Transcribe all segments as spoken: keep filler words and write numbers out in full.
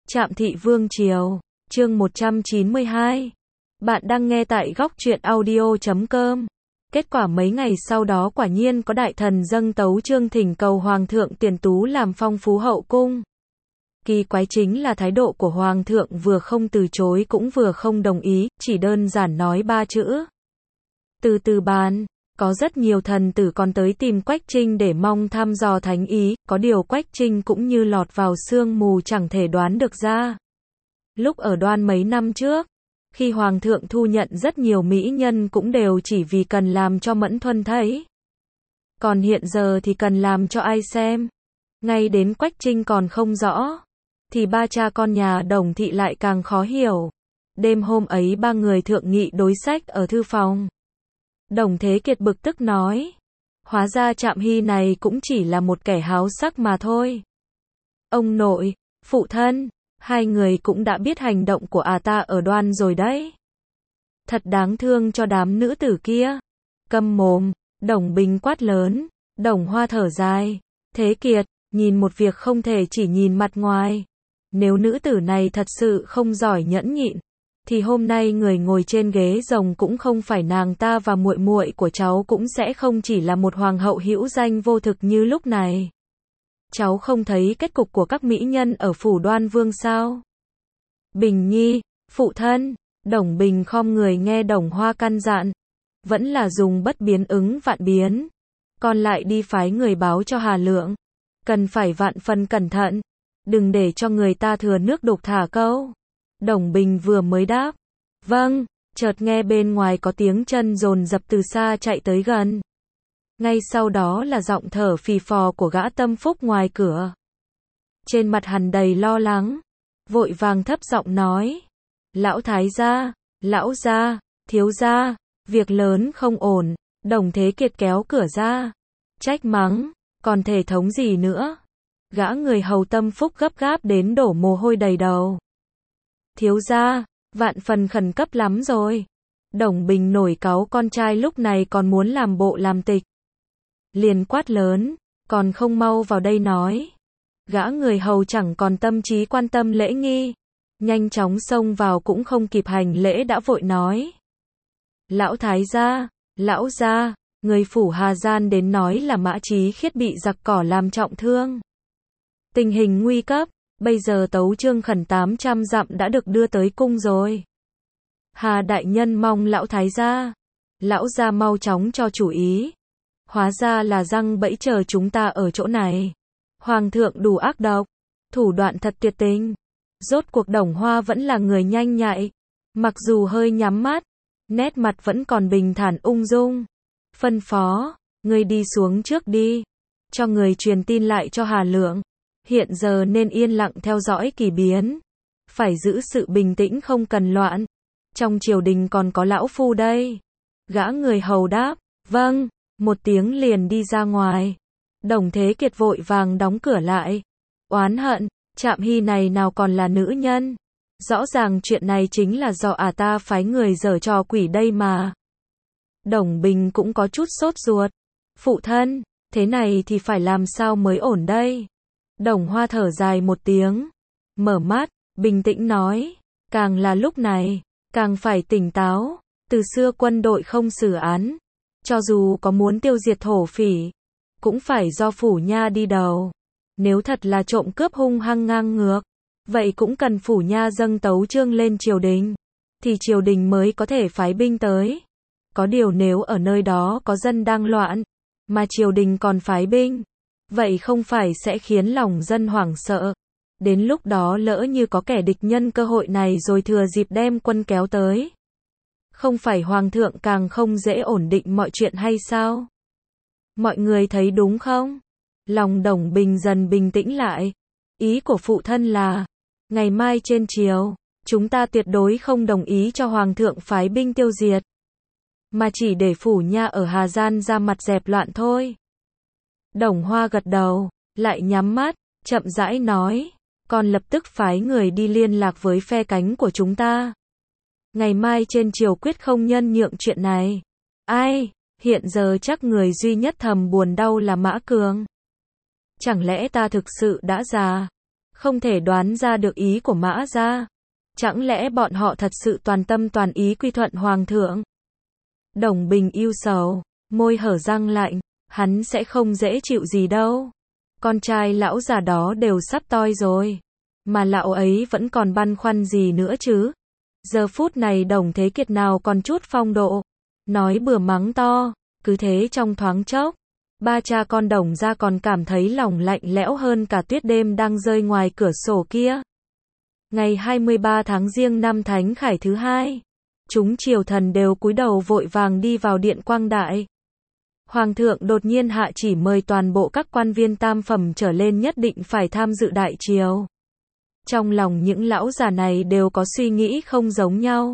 Trạm Thị Vương Triều, chương một trăm chín mươi hai. Bạn đang nghe tại góc truyện audio chấm com. Kết quả mấy ngày sau đó quả nhiên có đại thần dâng tấu chương thỉnh cầu Hoàng thượng tiền tú làm phong phú hậu cung. Kỳ quái chính là thái độ của Hoàng thượng vừa không từ chối cũng vừa không đồng ý, chỉ đơn giản nói ba chữ. Từ từ bàn. Có rất nhiều thần tử còn tới tìm Quách Trinh để mong thăm dò thánh ý, có điều Quách Trinh cũng như lọt vào sương mù chẳng thể đoán được ra. Lúc ở Đoan mấy năm trước, khi Hoàng thượng thu nhận rất nhiều mỹ nhân cũng đều chỉ vì cần làm cho Mẫn Thuần thấy. Còn hiện giờ thì cần làm cho ai xem. Ngay đến Quách Trinh còn không rõ, thì ba cha con nhà Đồng Thị lại càng khó hiểu. Đêm hôm ấy ba người thượng nghị đối sách ở thư phòng. Đồng Thế Kiệt bực tức nói, hóa ra Trạm Hy này cũng chỉ là một kẻ háo sắc mà thôi. Ông nội, phụ thân, hai người cũng đã biết hành động của à ta ở Đoan rồi đấy. Thật đáng thương cho đám nữ tử kia. Câm mồm, Đồng Bình quát lớn. Đồng Hoa thở dài, Thế Kiệt, nhìn một việc không thể chỉ nhìn mặt ngoài. Nếu nữ tử này thật sự không giỏi nhẫn nhịn, thì hôm nay người ngồi trên ghế rồng cũng không phải nàng ta, và muội muội của cháu cũng sẽ không chỉ là một hoàng hậu hữu danh vô thực như lúc này. Cháu không thấy kết cục của các mỹ nhân ở phủ Đoan Vương sao? Bình Nhi, phụ thân. Đồng Bình khom người nghe Đồng Hoa căn dặn, vẫn là dùng bất biến ứng vạn biến. Còn lại đi phái người báo cho Hà Lượng, cần phải vạn phần cẩn thận, đừng để cho người ta thừa nước đục thả câu. Đồng Bình vừa mới đáp, vâng, chợt nghe bên ngoài có tiếng chân dồn dập từ xa chạy tới gần. Ngay sau đó là giọng thở phì phò của gã tâm phúc ngoài cửa. Trên mặt hắn đầy lo lắng, vội vàng thấp giọng nói, lão thái gia, lão gia, thiếu gia, việc lớn không ổn. Đồng Thế Kiệt kéo cửa ra, trách mắng, còn thể thống gì nữa. Gã người hầu tâm phúc gấp gáp đến đổ mồ hôi đầy đầu. Thiếu gia, vạn phần khẩn cấp lắm rồi. Đồng Bình nổi cáu con trai lúc này còn muốn làm bộ làm tịch. Liền quát lớn, còn không mau vào đây nói. Gã người hầu chẳng còn tâm trí quan tâm lễ nghi, nhanh chóng xông vào cũng không kịp hành lễ đã vội nói. Lão thái gia, lão gia, người phủ Hà Gian đến nói là Mã Chí Khiết bị giặc cỏ làm trọng thương. Tình hình nguy cấp. Bây giờ tấu chương khẩn tám trăm dặm đã được đưa tới cung rồi. Hà đại nhân mong lão thái gia, lão gia mau chóng cho chủ ý. Hóa ra là răng bẫy chờ chúng ta ở chỗ này. Hoàng thượng đủ ác độc, thủ đoạn thật tuyệt tình. Rốt cuộc Đồng Hoa vẫn là người nhanh nhạy, mặc dù hơi nhắm mắt, nét mặt vẫn còn bình thản ung dung. Phân phó, ngươi đi xuống trước đi, cho người truyền tin lại cho Hà Lượng. Hiện giờ nên yên lặng theo dõi kỳ biến, phải giữ sự bình tĩnh không cần loạn. Trong triều đình còn có lão phu đây. Gã người hầu đáp, vâng, một tiếng liền đi ra ngoài. Đồng Thế Kiệt vội vàng đóng cửa lại. Oán hận, Trạm Hy này nào còn là nữ nhân. Rõ ràng chuyện này chính là do ả ta phái người giở trò quỷ đây mà. Đồng Bình cũng có chút sốt ruột. Phụ thân, thế này thì phải làm sao mới ổn đây? Đồng Hoa thở dài một tiếng, mở mắt, bình tĩnh nói, càng là lúc này, càng phải tỉnh táo. Từ xưa quân đội không xử án, cho dù có muốn tiêu diệt thổ phỉ, cũng phải do phủ nha đi đầu. Nếu thật là trộm cướp hung hăng ngang ngược, vậy cũng cần phủ nha dâng tấu chương lên triều đình, thì triều đình mới có thể phái binh tới. Có điều nếu ở nơi đó có dân đang loạn, mà triều đình còn phái binh, vậy không phải sẽ khiến lòng dân hoảng sợ. Đến lúc đó lỡ như có kẻ địch nhân cơ hội này rồi thừa dịp đem quân kéo tới, không phải hoàng thượng càng không dễ ổn định mọi chuyện hay sao? Mọi người thấy đúng không? Lòng Đồng Bình dần bình tĩnh lại. Ý của phụ thân là, ngày mai trên triều, chúng ta tuyệt đối không đồng ý cho hoàng thượng phái binh tiêu diệt, mà chỉ để phủ nha ở Hà Gian ra mặt dẹp loạn thôi. Đồng Hoa gật đầu, lại nhắm mắt, chậm rãi nói, con lập tức phái người đi liên lạc với phe cánh của chúng ta. Ngày mai trên triều quyết không nhân nhượng chuyện này. Ai, hiện giờ chắc người duy nhất thầm buồn đau là Mã Cường. Chẳng lẽ ta thực sự đã già, không thể đoán ra được ý của Mã gia. Chẳng lẽ bọn họ thật sự toàn tâm toàn ý quy thuận hoàng thượng? Đồng Bình ưu sầu, môi hở răng lạnh, hắn sẽ không dễ chịu gì đâu. Con trai lão già đó đều sắp toi rồi, mà lão ấy vẫn còn băn khoăn gì nữa chứ? Giờ phút này Đồng Thế Kiệt nào còn chút phong độ, nói bừa mắng to, cứ thế trong thoáng chốc, ba cha con Đồng gia còn cảm thấy lòng lạnh lẽo hơn cả tuyết đêm đang rơi ngoài cửa sổ kia. Ngày hai mươi ba tháng Giêng năm Thánh Khải thứ hai, chúng triều thần đều cúi đầu vội vàng đi vào điện Quang Đại. Hoàng thượng đột nhiên hạ chỉ mời toàn bộ các quan viên tam phẩm trở lên nhất định phải tham dự đại triều. Trong lòng những lão già này đều có suy nghĩ không giống nhau.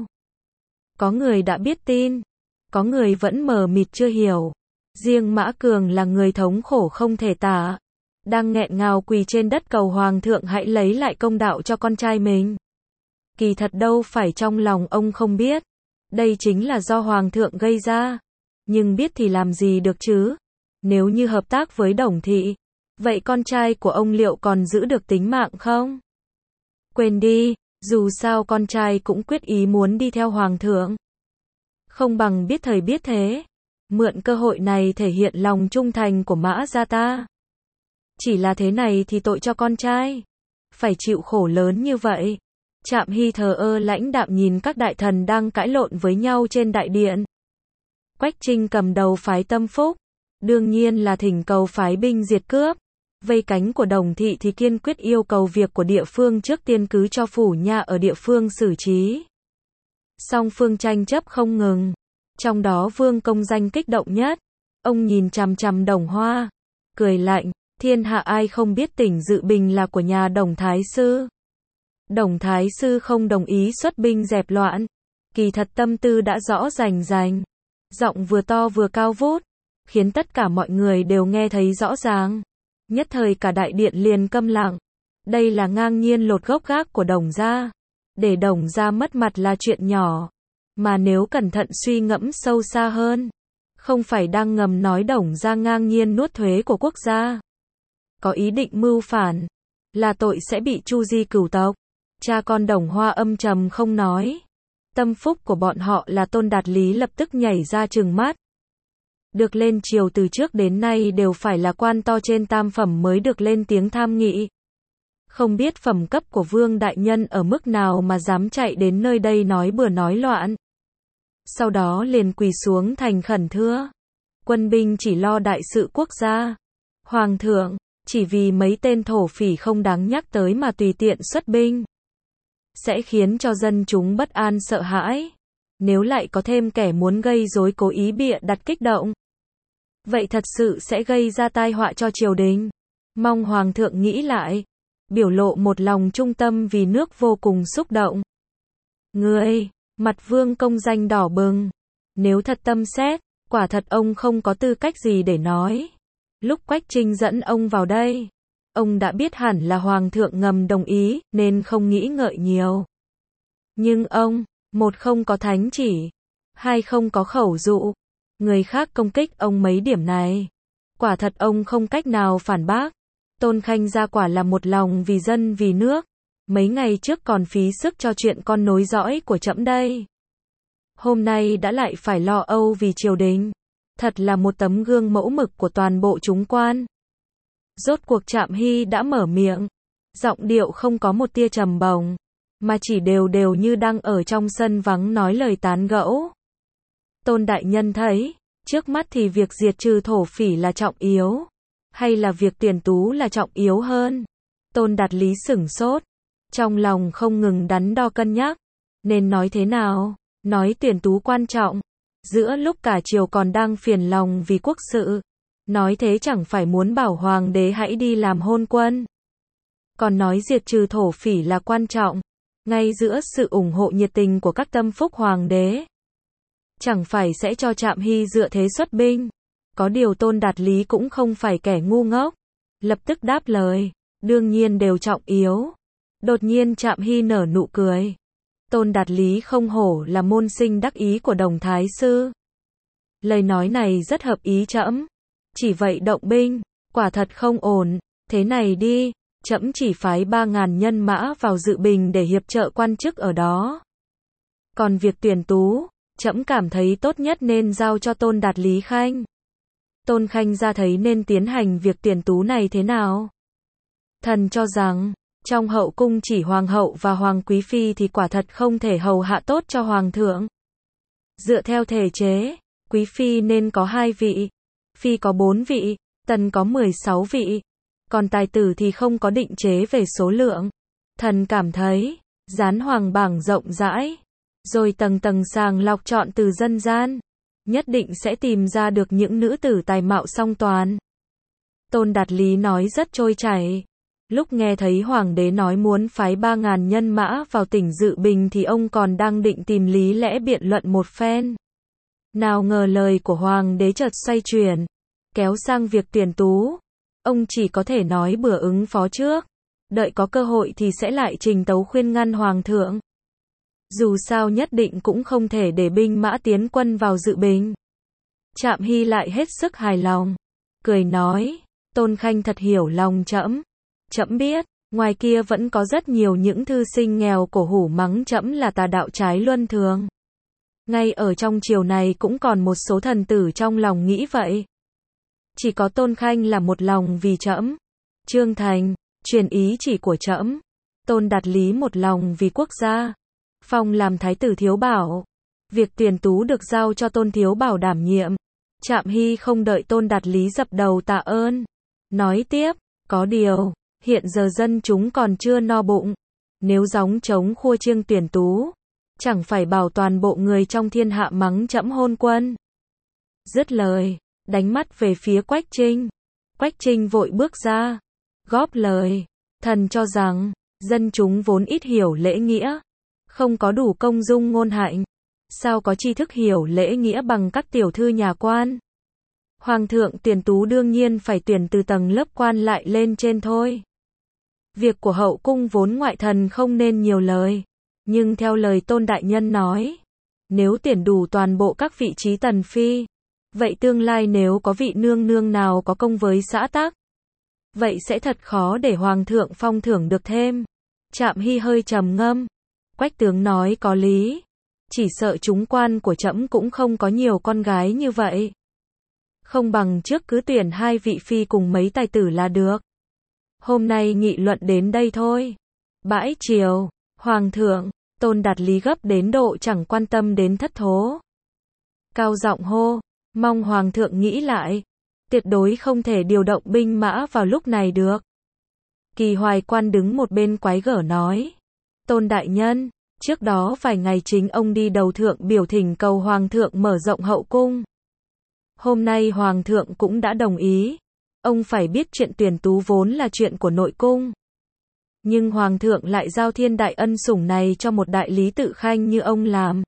Có người đã biết tin, có người vẫn mờ mịt chưa hiểu. Riêng Mã Cường là người thống khổ không thể tả, đang nghẹn ngào quỳ trên đất cầu hoàng thượng hãy lấy lại công đạo cho con trai mình. Kỳ thật đâu phải trong lòng ông không biết, đây chính là do hoàng thượng gây ra. Nhưng biết thì làm gì được chứ? Nếu như hợp tác với Đồng thị, vậy con trai của ông liệu còn giữ được tính mạng không? Quên đi, dù sao con trai cũng quyết ý muốn đi theo hoàng thượng. Không bằng biết thời biết thế, mượn cơ hội này thể hiện lòng trung thành của Mã gia ta. Chỉ là thế này thì tội cho con trai, phải chịu khổ lớn như vậy. Trạm Hy thờ ơ lãnh đạm nhìn các đại thần đang cãi lộn với nhau trên đại điện. Quách Trinh cầm đầu phái Tâm Phúc, đương nhiên là thỉnh cầu phái binh diệt cướp. Vây cánh của Đồng thị thì kiên quyết yêu cầu việc của địa phương trước tiên cứ cho phủ nha ở địa phương xử trí. Song phương tranh chấp không ngừng, trong đó Vương Công Danh kích động nhất. Ông nhìn chằm chằm Đồng Hoa, cười lạnh, thiên hạ ai không biết tỉnh Dự Bình là của nhà Đồng Thái Sư. Đồng Thái Sư không đồng ý xuất binh dẹp loạn, kỳ thật tâm tư đã rõ rành rành. Giọng vừa to vừa cao vút, khiến tất cả mọi người đều nghe thấy rõ ràng. Nhất thời cả đại điện liền câm lặng. Đây là ngang nhiên lột gốc gác của Đồng gia. Để Đồng gia mất mặt là chuyện nhỏ, mà nếu cẩn thận suy ngẫm sâu xa hơn, không phải đang ngầm nói Đồng gia ngang nhiên nuốt thuế của quốc gia, có ý định mưu phản, là tội sẽ bị chu di cửu tộc. Cha con Đồng Hoa âm trầm không nói. Tâm phúc của bọn họ là Tôn Đạt Lý lập tức nhảy ra trừng mắt. Được lên triều từ trước đến nay đều phải là quan to trên tam phẩm mới được lên tiếng tham nghị. Không biết phẩm cấp của Vương đại nhân ở mức nào mà dám chạy đến nơi đây nói bừa nói loạn. Sau đó liền quỳ xuống thành khẩn thưa. Quân binh chỉ lo đại sự quốc gia. Hoàng thượng, chỉ vì mấy tên thổ phỉ không đáng nhắc tới mà tùy tiện xuất binh, sẽ khiến cho dân chúng bất an sợ hãi. Nếu lại có thêm kẻ muốn gây rối cố ý bịa đặt kích động, vậy thật sự sẽ gây ra tai họa cho triều đình. Mong hoàng thượng nghĩ lại. Biểu lộ một lòng trung tâm vì nước vô cùng xúc động. Ngươi, mặt Vương Công Danh đỏ bừng. Nếu thật tâm xét, quả thật ông không có tư cách gì để nói. Lúc Quách Trinh dẫn ông vào đây, ông đã biết hẳn là hoàng thượng ngầm đồng ý, nên không nghĩ ngợi nhiều. Nhưng ông, một không có thánh chỉ, hai không có khẩu dụ. Người khác công kích ông mấy điểm này, quả thật ông không cách nào phản bác. Tôn Khanh gia quả là một lòng vì dân vì nước. Mấy ngày trước còn phí sức cho chuyện con nối dõi của trẫm đây. Hôm nay đã lại phải lo âu vì triều đình. Thật là một tấm gương mẫu mực của toàn bộ chúng quan. Rốt cuộc Trạm Hy đã mở miệng. Giọng điệu không có một tia trầm bồng, mà chỉ đều đều như đang ở trong sân vắng nói lời tán gẫu. Tôn đại nhân thấy, trước mắt thì việc diệt trừ thổ phỉ là trọng yếu, hay là việc Tuyển Tú là trọng yếu hơn? Tôn Đạt Lý sửng sốt, trong lòng không ngừng đắn đo cân nhắc, nên nói thế nào? Nói Tuyển Tú quan trọng, giữa lúc cả triều còn đang phiền lòng vì quốc sự, nói thế chẳng phải muốn bảo hoàng đế hãy đi làm hôn quân. Còn nói diệt trừ thổ phỉ là quan trọng, ngay giữa sự ủng hộ nhiệt tình của các tâm phúc hoàng đế, chẳng phải sẽ cho Trạm Hy dựa thế xuất binh. Có điều Tôn Đạt Lý cũng không phải kẻ ngu ngốc, lập tức đáp lời, đương nhiên đều trọng yếu. Đột nhiên Trạm Hy nở nụ cười. Tôn Đạt Lý không hổ là môn sinh đắc ý của Đồng Thái Sư. Lời nói này rất hợp ý trẫm. Chỉ vậy động binh, quả thật không ổn. Thế này đi, trẫm chỉ phái ba ngàn nhân mã vào Dự Bình để hiệp trợ quan chức ở đó. Còn việc tuyển tú, trẫm cảm thấy tốt nhất nên giao cho Tôn Đạt Lý Khanh. Tôn Khanh ra thấy nên tiến hành việc tuyển tú này thế nào? Thần cho rằng, trong hậu cung chỉ hoàng hậu và hoàng quý phi thì quả thật không thể hầu hạ tốt cho hoàng thượng. Dựa theo thể chế, quý phi nên có hai vị, phi có bốn vị, tần có mười sáu vị, còn tài tử thì không có định chế về số lượng. Thần cảm thấy, dán hoàng bảng rộng rãi, rồi tầng tầng sàng lọc chọn từ dân gian, nhất định sẽ tìm ra được những nữ tử tài mạo song toàn. Tôn Đạt Lý nói rất trôi chảy. Lúc nghe thấy hoàng đế nói muốn phái ba ngàn nhân mã vào tỉnh Dự Bình thì ông còn đang định tìm lý lẽ biện luận một phen. Nào ngờ lời của hoàng đế chợt xoay chuyển, kéo sang việc tuyển tú. Ông chỉ có thể nói bừa ứng phó trước, đợi có cơ hội thì sẽ lại trình tấu khuyên ngăn hoàng thượng. Dù sao nhất định cũng không thể để binh mã tiến quân vào Dự Bình. Trạm Hy lại hết sức hài lòng, cười nói, Tôn Khanh thật hiểu lòng trẫm. Trẫm biết, ngoài kia vẫn có rất nhiều những thư sinh nghèo cổ hủ mắng trẫm là tà đạo trái luân thường. Ngay ở trong triều này cũng còn một số thần tử trong lòng nghĩ vậy. Chỉ có Tôn Khanh là một lòng vì trẫm. Trương Thành, truyền ý chỉ của trẫm. Tôn Đạt Lý một lòng vì quốc gia. Phong làm thái tử thiếu bảo. Việc tuyển tú được giao cho Tôn thiếu bảo đảm nhiệm. Trạm Hy không đợi Tôn Đạt Lý dập đầu tạ ơn. Nói tiếp, có điều, hiện giờ dân chúng còn chưa no bụng. Nếu gióng trống khua chiêng tuyển tú, chẳng phải bảo toàn bộ người trong thiên hạ mắng trẫm hôn quân. Dứt lời, đánh mắt về phía Quách Trinh. Quách Trinh vội bước ra, góp lời, thần cho rằng, dân chúng vốn ít hiểu lễ nghĩa, không có đủ công dung ngôn hạnh, sao có tri thức hiểu lễ nghĩa bằng các tiểu thư nhà quan. Hoàng thượng tuyển tú đương nhiên phải tuyển từ tầng lớp quan lại lên trên thôi. Việc của hậu cung vốn ngoại thần không nên nhiều lời, nhưng theo lời Tôn đại nhân nói, nếu tuyển đủ toàn bộ các vị trí tần phi, vậy tương lai nếu có vị nương nương nào có công với xã tắc, vậy sẽ thật khó để hoàng thượng phong thưởng được thêm. Trạm Hy hơi trầm ngâm. Quách tướng nói có lý, chỉ sợ chúng quan của trẫm cũng không có nhiều con gái như vậy. Không bằng trước cứ tuyển hai vị phi cùng mấy tài tử là được. Hôm nay nghị luận đến đây thôi. Bãi triều, hoàng thượng, Tôn Đạt Lý gấp đến độ chẳng quan tâm đến thất thố. Cao giọng hô, mong hoàng thượng nghĩ lại, tuyệt đối không thể điều động binh mã vào lúc này được. Kỳ Hoài Quan đứng một bên quái gở nói, Tôn đại nhân, trước đó vài ngày chính ông đi đầu thượng biểu thỉnh cầu hoàng thượng mở rộng hậu cung. Hôm nay hoàng thượng cũng đã đồng ý. Ông phải biết chuyện tuyển tú vốn là chuyện của nội cung. Nhưng hoàng thượng lại giao thiên đại ân sủng này cho một đại lý tự khanh như ông làm.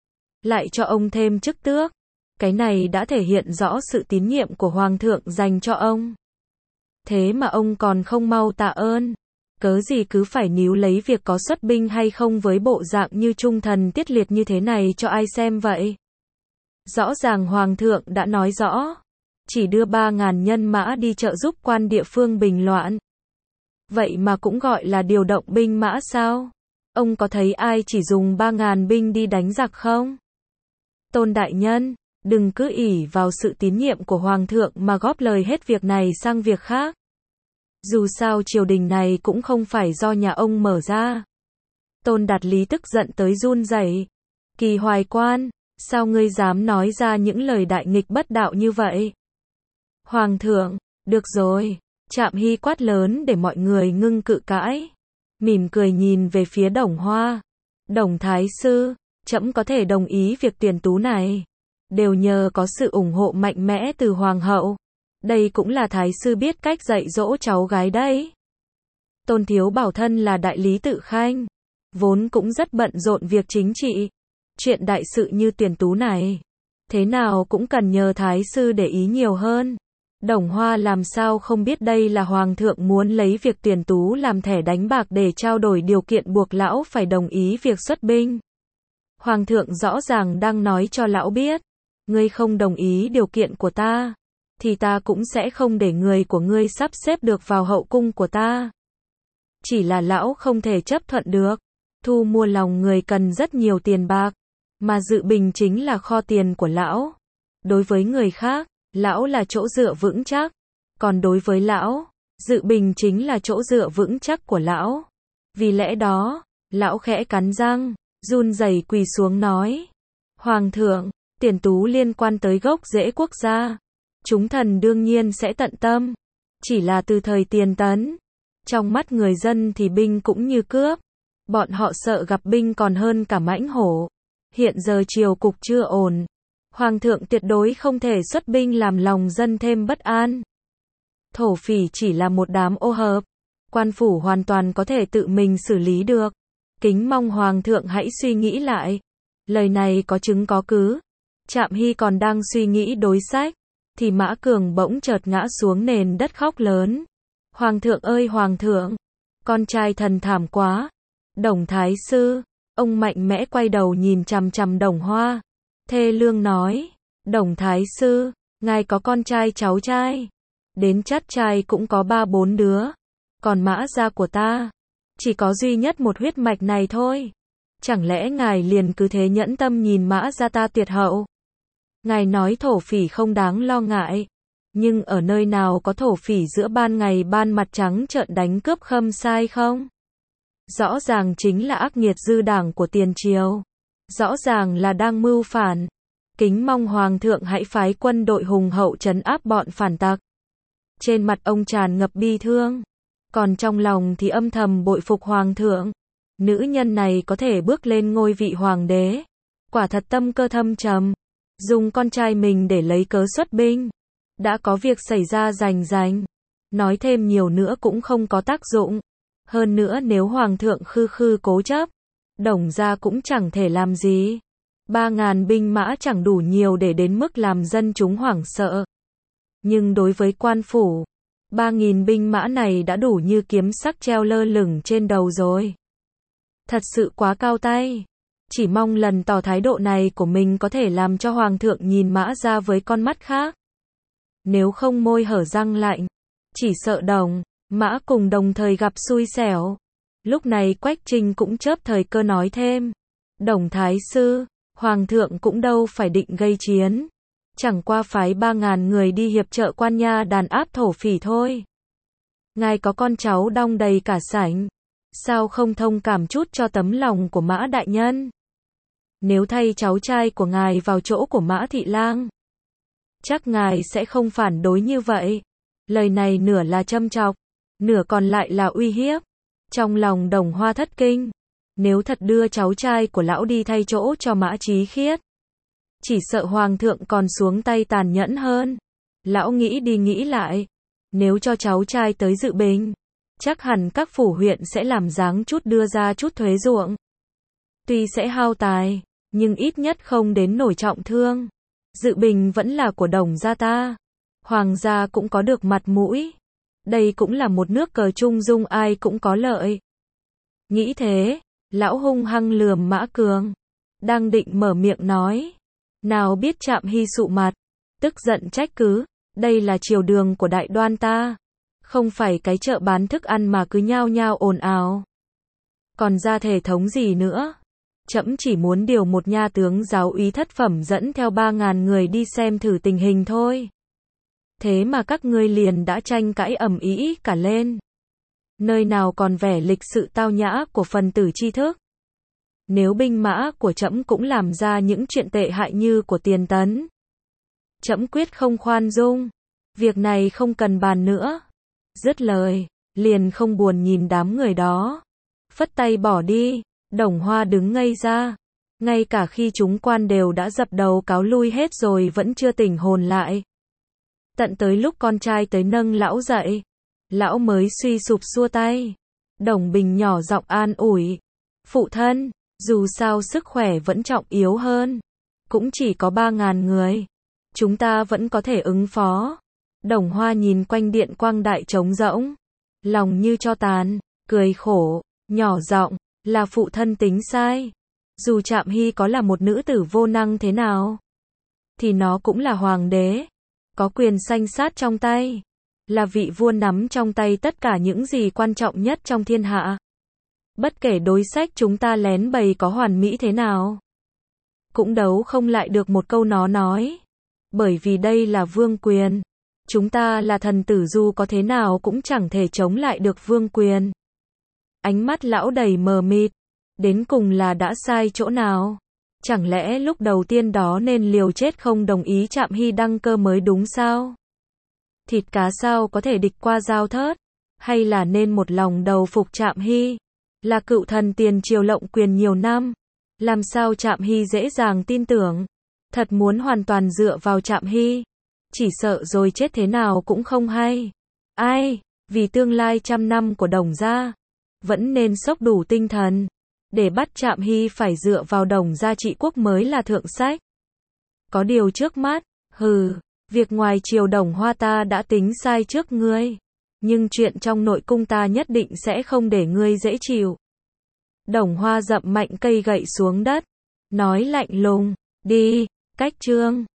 Lại cho ông thêm chức tước. Cái này đã thể hiện rõ sự tín nhiệm của hoàng thượng dành cho ông. Thế mà ông còn không mau tạ ơn. Cớ gì cứ phải níu lấy việc có xuất binh hay không với bộ dạng như trung thần tiết liệt như thế này cho ai xem vậy? Rõ ràng hoàng thượng đã nói rõ, chỉ đưa ba ngàn nhân mã đi trợ giúp quan địa phương bình loạn. Vậy mà cũng gọi là điều động binh mã sao? Ông có thấy ai chỉ dùng ba ngàn binh đi đánh giặc không? Tôn đại nhân, đừng cứ ỷ vào sự tín nhiệm của hoàng thượng mà góp lời hết việc này sang việc khác. Dù sao triều đình này cũng không phải do nhà ông mở ra. Tôn Đạt Lý tức giận tới run rẩy. Kỳ Hoài Quan, sao ngươi dám nói ra những lời đại nghịch bất đạo như vậy? Hoàng thượng, được rồi. Trạm Hy quát lớn để mọi người ngưng cự cãi. Mỉm cười nhìn về phía Đồng Hoa. Đồng Thái Sư, trẫm có thể đồng ý việc tuyển tú này. Đều nhờ có sự ủng hộ mạnh mẽ từ Hoàng hậu. Đây cũng là Thái Sư biết cách dạy dỗ cháu gái đấy. Tôn Thiếu Bảo thân là đại lý tự khanh. Vốn cũng rất bận rộn việc chính trị. Chuyện đại sự như tuyển tú này. Thế nào cũng cần nhờ Thái Sư để ý nhiều hơn. Đồng Hoa làm sao không biết đây là Hoàng thượng muốn lấy việc tuyển tú làm thẻ đánh bạc để trao đổi điều kiện buộc lão phải đồng ý việc xuất binh. Hoàng thượng rõ ràng đang nói cho lão biết. Ngươi không đồng ý điều kiện của ta, thì ta cũng sẽ không để người của ngươi sắp xếp được vào hậu cung của ta. Chỉ là lão không thể chấp thuận được. Thu mua lòng người cần rất nhiều tiền bạc, mà Dự Bình chính là kho tiền của lão. Đối với người khác, lão là chỗ dựa vững chắc, còn đối với lão, Dự Bình chính là chỗ dựa vững chắc của lão. Vì lẽ đó, lão khẽ cắn răng, run rẩy quỳ xuống nói: Hoàng thượng, tiền tú liên quan tới gốc rễ quốc gia, chúng thần đương nhiên sẽ tận tâm. Chỉ là từ thời Tiền Tấn, trong mắt người dân thì binh cũng như cướp. Bọn họ sợ gặp binh còn hơn cả mãnh hổ. Hiện giờ triều cục chưa ổn, Hoàng thượng tuyệt đối không thể xuất binh làm lòng dân thêm bất an. Thổ phỉ chỉ là một đám ô hợp, quan phủ hoàn toàn có thể tự mình xử lý được. Kính mong Hoàng thượng hãy suy nghĩ lại. Lời này có chứng có cứ. Trạm Hy còn đang suy nghĩ đối sách, thì Mã Cường bỗng chợt ngã xuống nền đất khóc lớn. Hoàng thượng ơi Hoàng thượng, con trai thần thảm quá. Đồng Thái Sư, ông mạnh mẽ quay đầu nhìn chằm chằm Đồng Hoa. Thê lương nói: Đồng Thái Sư, ngài có con trai cháu trai, đến chắt trai cũng có ba bốn đứa. Còn Mã gia của ta, chỉ có duy nhất một huyết mạch này thôi. Chẳng lẽ ngài liền cứ thế nhẫn tâm nhìn Mã gia ta tuyệt hậu? Ngài nói thổ phỉ không đáng lo ngại, nhưng ở nơi nào có thổ phỉ giữa ban ngày ban mặt trắng trợn đánh cướp khâm sai không? Rõ ràng chính là ác nghiệt dư đảng của tiền triều. Rõ ràng là đang mưu phản. Kính mong Hoàng thượng hãy phái quân đội hùng hậu trấn áp bọn phản tặc. Trên mặt ông tràn ngập bi thương, còn trong lòng thì âm thầm bội phục Hoàng thượng. Nữ nhân này có thể bước lên ngôi vị hoàng đế, quả thật tâm cơ thâm trầm. Dùng con trai mình để lấy cớ xuất binh, đã có việc xảy ra rành rành. Nói thêm nhiều nữa cũng không có tác dụng. Hơn nữa nếu Hoàng thượng khư khư cố chấp, Đồng gia cũng chẳng thể làm gì. Ba ngàn binh mã chẳng đủ nhiều để đến mức làm dân chúng hoảng sợ. Nhưng đối với quan phủ, ba nghìn binh mã này đã đủ như kiếm sắc treo lơ lửng trên đầu rồi. Thật sự quá cao tay. Chỉ mong lần tỏ thái độ này của mình có thể làm cho Hoàng thượng nhìn Mã gia với con mắt khác. Nếu không môi hở răng lạnh, chỉ sợ Đồng, Mã cùng đồng thời gặp xui xẻo. Lúc này Quách Trinh cũng chớp thời cơ nói thêm: Đồng Thái Sư, Hoàng thượng cũng đâu phải định gây chiến, chẳng qua phái ba ngàn người đi hiệp trợ quan nha đàn áp thổ phỉ thôi. Ngài có con cháu đong đầy cả sảnh, sao không thông cảm chút cho tấm lòng của Mã đại nhân? Nếu thay cháu trai của ngài vào chỗ của Mã thị lang, chắc ngài sẽ không phản đối như vậy. Lời này nửa là châm chọc, nửa còn lại là uy hiếp. Trong lòng Đồng Hoa thất kinh, nếu thật đưa cháu trai của lão đi thay chỗ cho Mã Chí Khiết, chỉ sợ Hoàng thượng còn xuống tay tàn nhẫn hơn. Lão nghĩ đi nghĩ lại, nếu cho cháu trai tới Dự Bình, chắc hẳn các phủ huyện sẽ làm dáng chút đưa ra chút thuế ruộng. Tuy sẽ hao tài, nhưng ít nhất không đến nổi trọng thương. Dự Bình vẫn là của Đồng gia ta, Hoàng gia cũng có được mặt mũi. Đây cũng là một nước cờ chung dung ai cũng có lợi. Nghĩ thế, lão hung hăng lườm Mã Cường, đang định mở miệng nói, nào biết Trạm Hy sụ mặt, tức giận trách cứ: đây là triều đường của Đại Đoan ta, không phải cái chợ bán thức ăn mà cứ nhao nhao ồn ào. Còn ra thể thống gì nữa? Trẫm chỉ muốn điều một nha tướng giáo úy thất phẩm dẫn theo ba ngàn người đi xem thử tình hình thôi. Thế mà các ngươi liền đã tranh cãi ầm ĩ cả lên. Nơi nào còn vẻ lịch sự tao nhã của phần tử tri thức. Nếu binh mã của trẫm cũng làm ra những chuyện tệ hại như của Tiền Tấn, trẫm quyết không khoan dung. Việc này không cần bàn nữa. Dứt lời, liền không buồn nhìn đám người đó, phất tay bỏ đi. Đồng Hoa đứng ngây ra, ngay cả khi chúng quan đều đã dập đầu cáo lui hết rồi vẫn chưa tỉnh hồn lại. Tận tới lúc con trai tới nâng lão dậy, lão mới suy sụp xua tay. Đồng Bình nhỏ giọng an ủi: phụ thân, dù sao sức khỏe vẫn trọng yếu hơn, cũng chỉ có ba ngàn người, chúng ta vẫn có thể ứng phó. Đồng Hoa nhìn quanh điện quang đại trống rỗng, lòng như tro tàn, cười khổ, nhỏ giọng: là phụ thân tính sai. Dù Trạm Hy có là một nữ tử vô năng thế nào, thì nó cũng là hoàng đế, có quyền sanh sát trong tay. là vị vua nắm trong tay tất cả những gì quan trọng nhất trong thiên hạ. Bất kể đối sách chúng ta lén bày có hoàn mỹ thế nào, cũng đấu không lại được một câu nó nói. Bởi vì đây là vương quyền. Chúng ta là thần tử dù có thế nào cũng chẳng thể chống lại được vương quyền. Ánh mắt lão đầy mờ mịt. Đến cùng là đã sai chỗ nào? Chẳng lẽ lúc đầu tiên đó nên liều chết không đồng ý Trạm Hy đăng cơ mới đúng sao? Thịt cá sao có thể địch qua dao thớt? Hay là nên một lòng đầu phục Trạm Hy? Là cựu thần tiền triều lộng quyền nhiều năm. Làm sao Trạm Hy dễ dàng tin tưởng? Thật muốn hoàn toàn dựa vào Trạm Hy, chỉ sợ rồi chết thế nào cũng không hay. Ai, vì tương lai trăm năm của Đồng gia, vẫn nên xốc đủ tinh thần, để bắt Trạm Hy phải dựa vào Đồng gia trị quốc mới là thượng sách. Có điều trước mắt, hừ, việc ngoài triều Đồng Hoa ta đã tính sai trước ngươi, nhưng chuyện trong nội cung ta nhất định sẽ không để ngươi dễ chịu. Đồng Hoa dậm mạnh cây gậy xuống đất, nói lạnh lùng, đi, cách chương.